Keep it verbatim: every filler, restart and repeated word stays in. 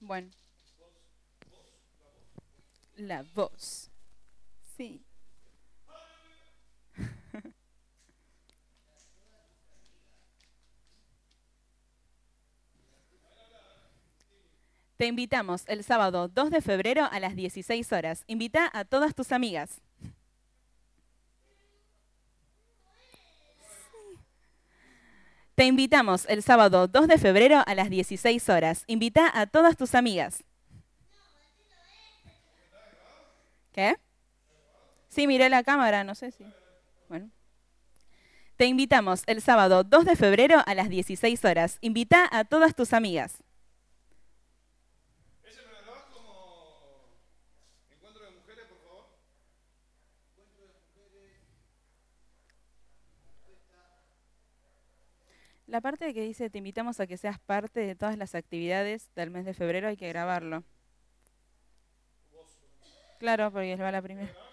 Bueno, la voz. Sí. Te invitamos el sábado dos de febrero a las dieciséis horas. Invita a todas tus amigas. Te invitamos el sábado dos de febrero a las dieciséis horas. Invita a todas tus amigas. ¿Qué? Sí, miré la cámara, no sé si. Bueno. Te invitamos el sábado dos de febrero a las dieciséis horas. Invita a todas tus amigas. ¿Ese me lo das como encuentro de mujeres, por favor? Encuentro de mujeres. La parte que dice te invitamos a que seas parte de todas las actividades del mes de febrero hay que grabarlo. Claro, porque va la primera.